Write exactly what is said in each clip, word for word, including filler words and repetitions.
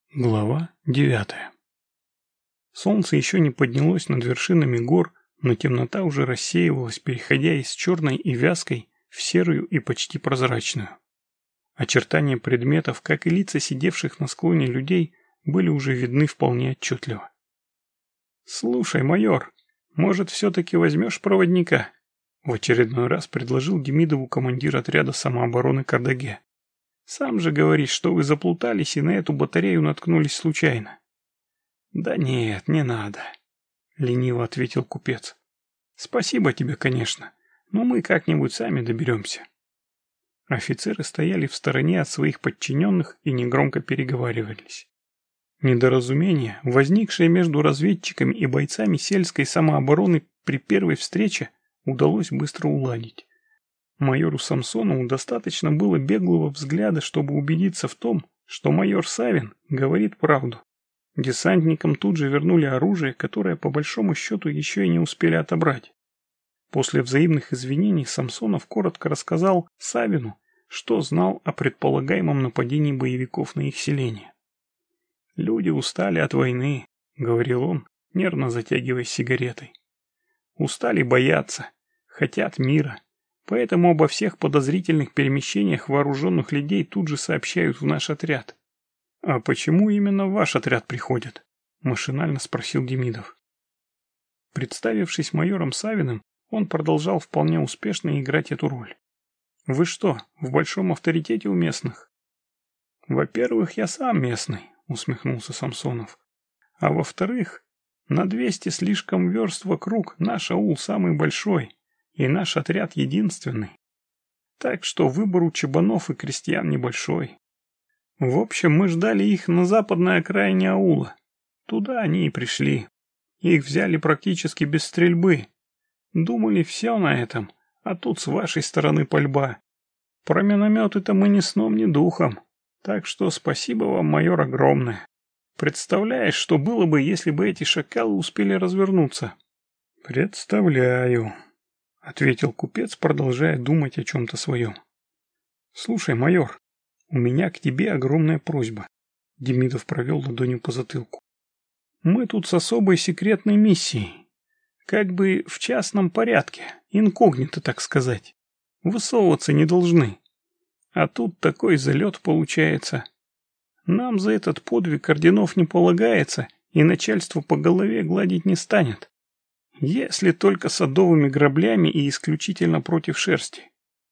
Глава девятая. Солнце еще не поднялось над вершинами гор, но темнота уже рассеивалась, переходя из черной и вязкой в серую и почти прозрачную. Очертания предметов, как и лица сидевших на склоне людей, были уже видны вполне отчетливо. «Слушай, майор, может, все-таки возьмешь проводника?» В очередной раз предложил Демидову командир отряда самообороны Кардаге. «Сам же говоришь, что вы заплутались и на эту батарею наткнулись случайно». «Да нет, не надо», — лениво ответил купец. «Спасибо тебе, конечно, но мы как-нибудь сами доберемся». Офицеры стояли в стороне от своих подчиненных и негромко переговаривались. Недоразумение, возникшее между разведчиками и бойцами сельской самообороны при первой встрече, удалось быстро уладить. Майору Самсонову достаточно было беглого взгляда, чтобы убедиться в том, что майор Савин говорит правду. Десантникам тут же вернули оружие, которое по большому счету еще и не успели отобрать. После взаимных извинений Самсонов коротко рассказал Савину, что знал о предполагаемом нападении боевиков на их селение. «Люди устали от войны», — говорил он, нервно затягиваясь сигаретой. «Устали бояться, хотят мира. Поэтому обо всех подозрительных перемещениях вооруженных людей тут же сообщают в наш отряд». «А почему именно в ваш отряд приходят?» – машинально спросил Демидов. Представившись майором Савиным, он продолжал вполне успешно играть эту роль. «Вы что, в большом авторитете у местных?» «Во-первых, я сам местный», – усмехнулся Самсонов. «А во-вторых, на двести слишком верст вокруг наш аул самый большой. И наш отряд единственный. Так что выбор у чабанов и крестьян небольшой. В общем, мы ждали их на западной окраине аула. Туда они и пришли. Их взяли практически без стрельбы. Думали, все на этом, а тут с вашей стороны пальба. Про минометы-то мы ни сном, ни духом. Так что спасибо вам, майор, огромное. Представляешь, что было бы, если бы эти шакалы успели развернуться?» «Представляю», — ответил купец, продолжая думать о чем-то своем. «Слушай, майор, у меня к тебе огромная просьба». Демидов провел ладонью по затылку. «Мы тут с особой секретной миссией. Как бы в частном порядке, инкогнито, так сказать. Высовываться не должны. А тут такой залет получается. Нам за этот подвиг орденов не полагается, и начальство по голове гладить не станет. Если только садовыми граблями и исключительно против шерсти».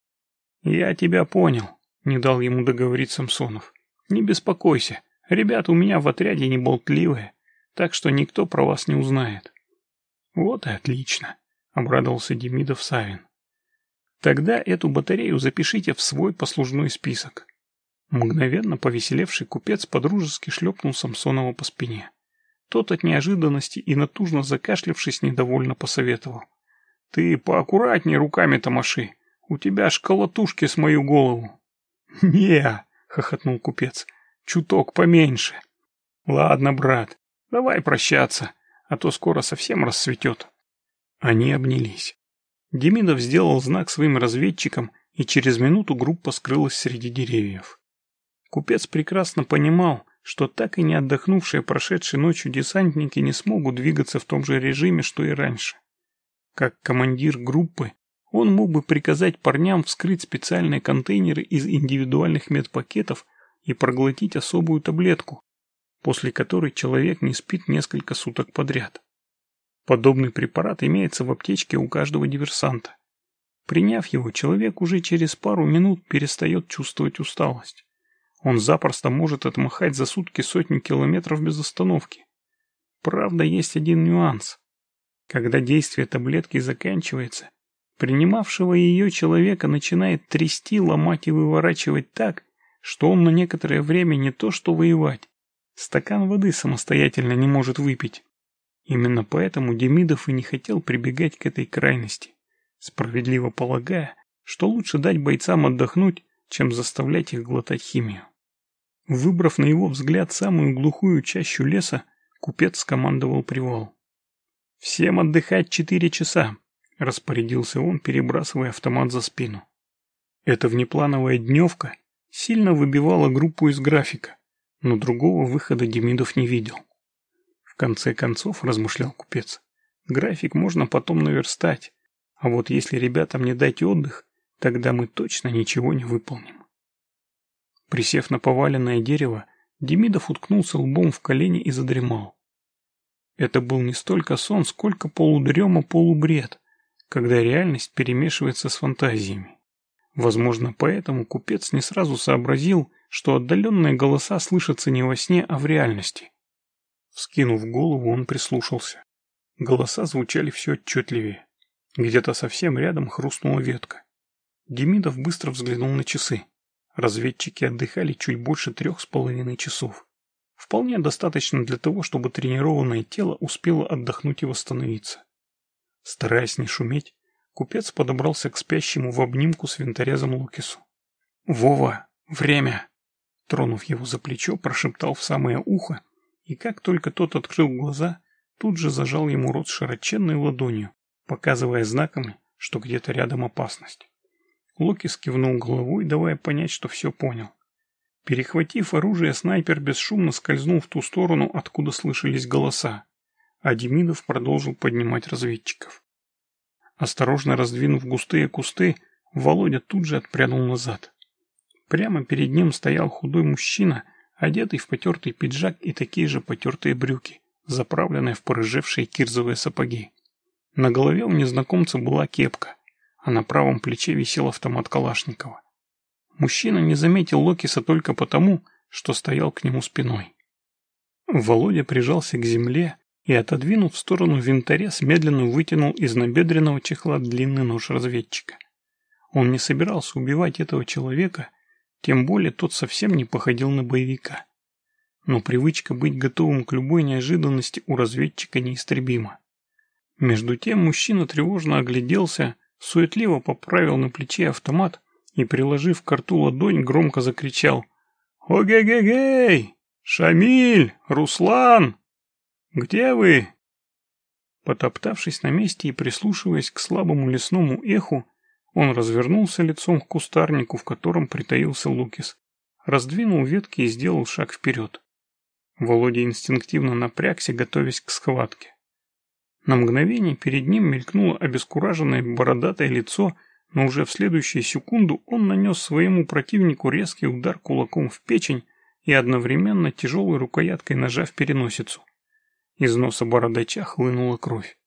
«Я тебя понял», — не дал ему договорить Самсонов. «Не беспокойся, ребята у меня в отряде не болтливые, так что никто про вас не узнает». «Вот и отлично», — обрадовался Демидов Савин. «Тогда эту батарею запишите в свой послужной список». Мгновенно повеселевший купец подружески шлепнул Самсонова по спине. Тот от неожиданности и натужно закашлявшись недовольно посоветовал. «Ты поаккуратней руками-то маши, у тебя аж колотушки с мою голову». «Не-а», хохотнул купец, — «чуток поменьше». «Ладно, брат, давай прощаться, а то скоро совсем рассветет». Они обнялись. Демидов сделал знак своим разведчикам, и через минуту группа скрылась среди деревьев. Купец прекрасно понимал, что так и не отдохнувшие прошедшей ночью десантники не смогут двигаться в том же режиме, что и раньше. Как командир группы, он мог бы приказать парням вскрыть специальные контейнеры из индивидуальных медпакетов и проглотить особую таблетку, после которой человек не спит несколько суток подряд. Подобный препарат имеется в аптечке у каждого диверсанта. Приняв его, человек уже через пару минут перестает чувствовать усталость. Он запросто может отмахать за сутки сотни километров без остановки. Правда, есть один нюанс. Когда действие таблетки заканчивается, принимавшего ее человека начинает трясти, ломать и выворачивать так, что он на некоторое время не то что воевать, стакан воды самостоятельно не может выпить. Именно поэтому Демидов и не хотел прибегать к этой крайности, справедливо полагая, что лучше дать бойцам отдохнуть, чем заставлять их глотать химию. Выбрав на его взгляд самую глухую чащу леса, купец скомандовал привал. «Всем отдыхать четыре часа», — распорядился он, перебрасывая автомат за спину. Эта внеплановая дневка сильно выбивала группу из графика, но другого выхода Демидов не видел. В конце концов, размышлял купец, график можно потом наверстать, а вот если ребятам не дать отдых, тогда мы точно ничего не выполним. Присев на поваленное дерево, Демидов уткнулся лбом в колени и задремал. Это был не столько сон, сколько полудрема-полубред, когда реальность перемешивается с фантазиями. Возможно, поэтому купец не сразу сообразил, что отдаленные голоса слышатся не во сне, а в реальности. Вскинув голову, он прислушался. Голоса звучали все отчетливее. Где-то совсем рядом хрустнула ветка. Демидов быстро взглянул на часы. Разведчики отдыхали чуть больше трех с половиной часов. Вполне достаточно для того, чтобы тренированное тело успело отдохнуть и восстановиться. Стараясь не шуметь, купец подобрался к спящему в обнимку с винторезом Лукису. «Вова, время!» Тронув его за плечо, прошептал в самое ухо, и как только тот открыл глаза, тут же зажал ему рот широченной ладонью, показывая знаками, что где-то рядом опасность. Лукис кивнул головой, давая понять, что все понял. Перехватив оружие, снайпер бесшумно скользнул в ту сторону, откуда слышались голоса, а Демидов продолжил поднимать разведчиков. Осторожно раздвинув густые кусты, Володя тут же отпрянул назад. Прямо перед ним стоял худой мужчина, одетый в потертый пиджак и такие же потертые брюки, заправленные в порыжевшие кирзовые сапоги. На голове у незнакомца была кепка, а на правом плече висел автомат Калашникова. Мужчина не заметил Лукиса только потому, что стоял к нему спиной. Володя прижался к земле и, отодвинув в сторону винторез, медленно вытянул из набедренного чехла длинный нож разведчика. Он не собирался убивать этого человека, тем более тот совсем не походил на боевика. Но привычка быть готовым к любой неожиданности у разведчика неистребима. Между тем мужчина тревожно огляделся, суетливо поправил на плече автомат и, приложив к рту ладонь, громко закричал: «Оге-ге-гей! Шамиль! Руслан! Где вы?» Потоптавшись на месте и прислушиваясь к слабому лесному эху, он развернулся лицом к кустарнику, в котором притаился Лукис, раздвинул ветки и сделал шаг вперед. Володя инстинктивно напрягся, готовясь к схватке. На мгновение перед ним мелькнуло обескураженное бородатое лицо, но уже в следующую секунду он нанес своему противнику резкий удар кулаком в печень и одновременно тяжелой рукояткой ножа в переносицу. Из носа бородача хлынула кровь.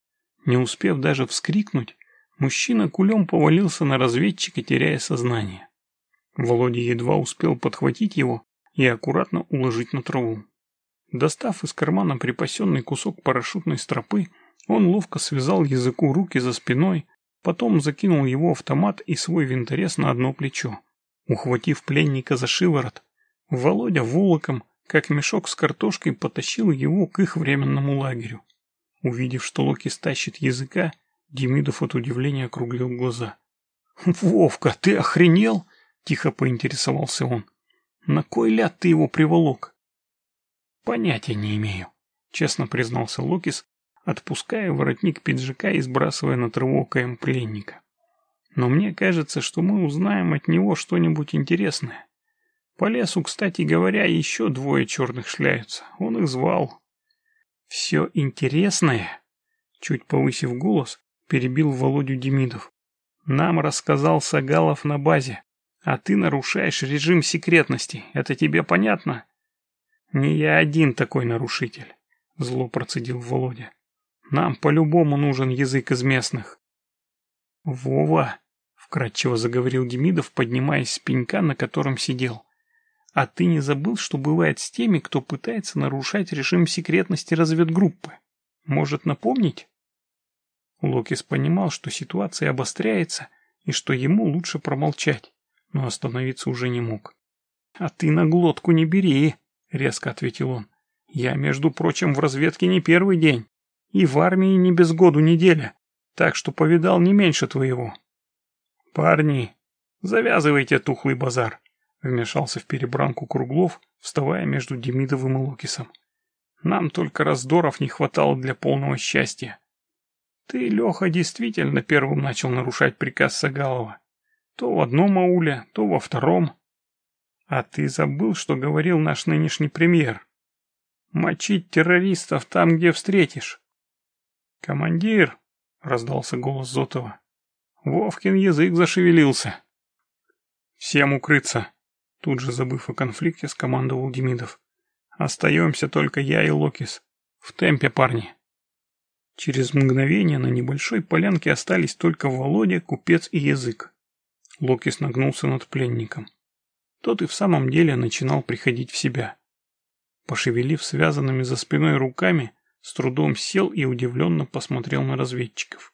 Не успев даже вскрикнуть, мужчина кулем повалился на разведчика, теряя сознание. Володя едва успел подхватить его и аккуратно уложить на траву. Достав из кармана припасенный кусок парашютной стропы, он ловко связал языку руки за спиной, потом закинул его автомат и свой винторез на одно плечо. Ухватив пленника за шиворот, Володя волоком, как мешок с картошкой, потащил его к их временному лагерю. Увидев, что Лукис тащит языка, Демидов от удивления округлил глаза. «Вовка, ты охренел?» — тихо поинтересовался он. «На кой ляд ты его приволок?» «Понятия не имею», — честно признался Лукис, отпуская воротник пиджака и сбрасывая на траву КМ пленника. «Но мне кажется, что мы узнаем от него что-нибудь интересное. По лесу, кстати говоря, еще двое черных шляются. Он их звал». «Все интересное?» — чуть повысив голос, перебил Володю Демидов. «Нам рассказал Сагалов на базе, а ты нарушаешь режим секретности. Это тебе понятно?» «Не я один такой нарушитель», — зло процедил Володя. «Нам по-любому нужен язык из местных». «Вова», — вкратчиво заговорил Демидов, поднимаясь с пенька, на котором сидел, «а ты не забыл, что бывает с теми, кто пытается нарушать режим секретности разведгруппы? Может, напомнить?» Лукис понимал, что ситуация обостряется и что ему лучше промолчать, но остановиться уже не мог. «А ты на глотку не бери», — резко ответил он. «Я, между прочим, в разведке не первый день, и в армии не без году неделя, так что повидал не меньше твоего». «Парни, завязывайте тухлый базар», — вмешался в перебранку Круглов, вставая между Демидовым и Лукисом. «Нам только раздоров не хватало для полного счастья. Ты, Леха, действительно первым начал нарушать приказ Сагалова. То в одном ауле, то во втором. А ты забыл, что говорил наш нынешний премьер? Мочить террористов там, где встретишь. Командир, раздался голос Зотова. Вовкин язык зашевелился. Всем укрыться. Тут же, забыв о конфликте, скомандовал Демидов. Остаемся только я и Локис. В темпе, парни. Через мгновение на небольшой полянке остались только Володя, Купец и Язык. Локис нагнулся над пленником. Тот и в самом деле начинал приходить в себя. Пошевелив связанными за спиной руками, с трудом сел и удивленно посмотрел на разведчиков.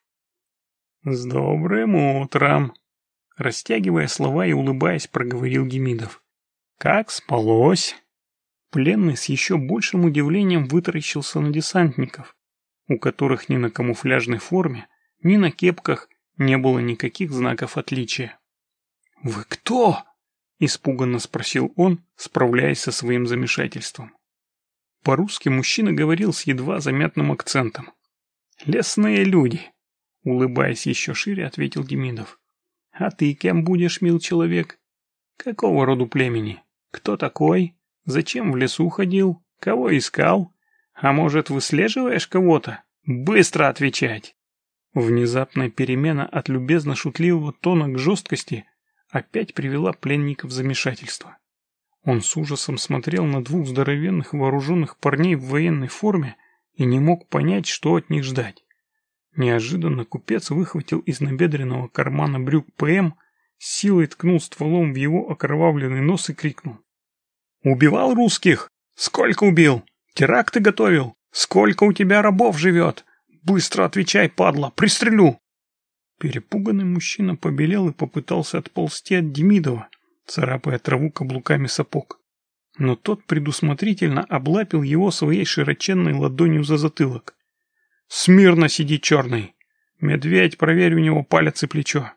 «С добрым утром!» Растягивая слова и улыбаясь, проговорил Демидов. «Как спалось?» Пленный с еще большим удивлением вытаращился на десантников, у которых ни на камуфляжной форме, ни на кепках не было никаких знаков отличия. «Вы кто?» — испуганно спросил он, справляясь со своим замешательством. По-русски мужчина говорил с едва заметным акцентом. «Лесные люди», — улыбаясь еще шире, ответил Демидов. «А ты кем будешь, мил человек? Какого роду племени? Кто такой? Зачем в лесу ходил? Кого искал? А может, выслеживаешь кого-то? Быстро отвечать!» Внезапная перемена от любезно-шутливого тона к жесткости опять привела пленника в замешательство. Он с ужасом смотрел на двух здоровенных вооруженных парней в военной форме и не мог понять, что от них ждать. Неожиданно Купец выхватил из набедренного кармана брюк ПМ, с силой ткнул стволом в его окровавленный нос и крикнул. «Убивал русских? Сколько убил? Теракты готовил? Сколько у тебя рабов живет? Быстро отвечай, падла, пристрелю!» Перепуганный мужчина побелел и попытался отползти от Демидова, царапая траву каблуками сапог. Но тот предусмотрительно облапил его своей широченной ладонью за затылок. «Смирно сиди, черный! Медведь, проверь у него палец и плечо!»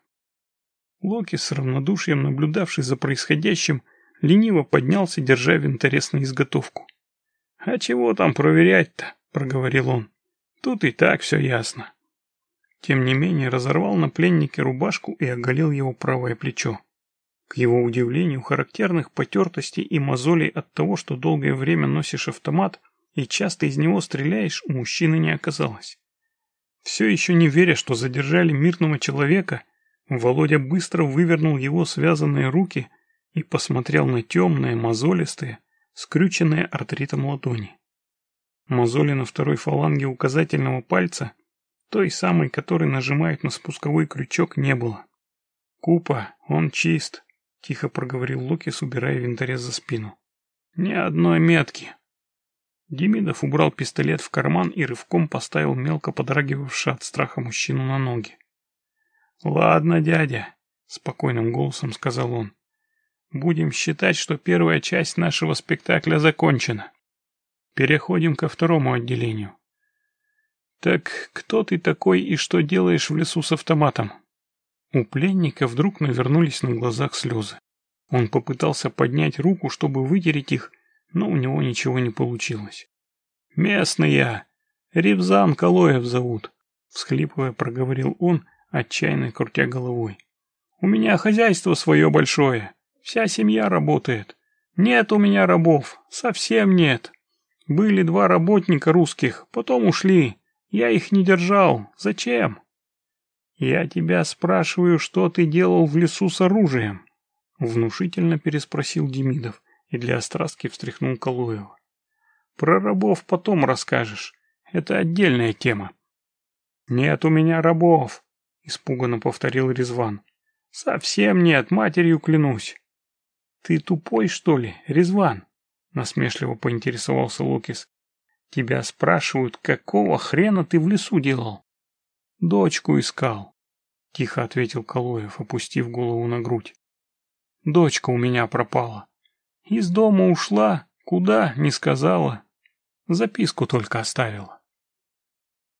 Локи, с равнодушием наблюдавший за происходящим, лениво поднялся, держа винторез на изготовку. «А чего там проверять-то?» — проговорил он. «Тут и так все ясно». Тем не менее разорвал на пленнике рубашку и оголил его правое плечо. К его удивлению, характерных потертостей и мозолей от того, что долгое время носишь автомат и часто из него стреляешь, у мужчины не оказалось. Все еще не веря, что задержали мирного человека, Володя быстро вывернул его связанные руки и посмотрел на темные, мозолистые, скрюченные артритом ладони. Мозоли на второй фаланге указательного пальца, той самой, которой нажимают на спусковой крючок, не было. «Купа, он чист», — тихо проговорил Локис, убирая винторез за спину. «Ни одной метки». Демидов убрал пистолет в карман и рывком поставил мелко подрагивавшего от страха мужчину на ноги. «Ладно, дядя», — спокойным голосом сказал он. «Будем считать, что первая часть нашего спектакля закончена. Переходим ко второму отделению. Так кто ты такой и что делаешь в лесу с автоматом?» У пленника вдруг навернулись на глазах слезы. Он попытался поднять руку, чтобы вытереть их, но у него ничего не получилось. «Местный я. Ревзан Калоев зовут», — всхлипывая проговорил он, отчаянно крутя головой. «У меня хозяйство свое большое. Вся семья работает. Нет у меня рабов. Совсем нет. Были два работника русских, потом ушли. Я их не держал. Зачем?» «Я тебя спрашиваю, что ты делал в лесу с оружием?» Внушительно переспросил Демидов и для острастки встряхнул Калоева. «Про рабов потом расскажешь. Это отдельная тема». «Нет у меня рабов», — испуганно повторил Резван. «Совсем нет, матерью клянусь». «Ты тупой, что ли, Резван?» — насмешливо поинтересовался Локис. «Тебя спрашивают, какого хрена ты в лесу делал?» «Дочку искал», — тихо ответил Калоев, опустив голову на грудь. «Дочка у меня пропала. Из дома ушла, куда, не сказала. Записку только оставила».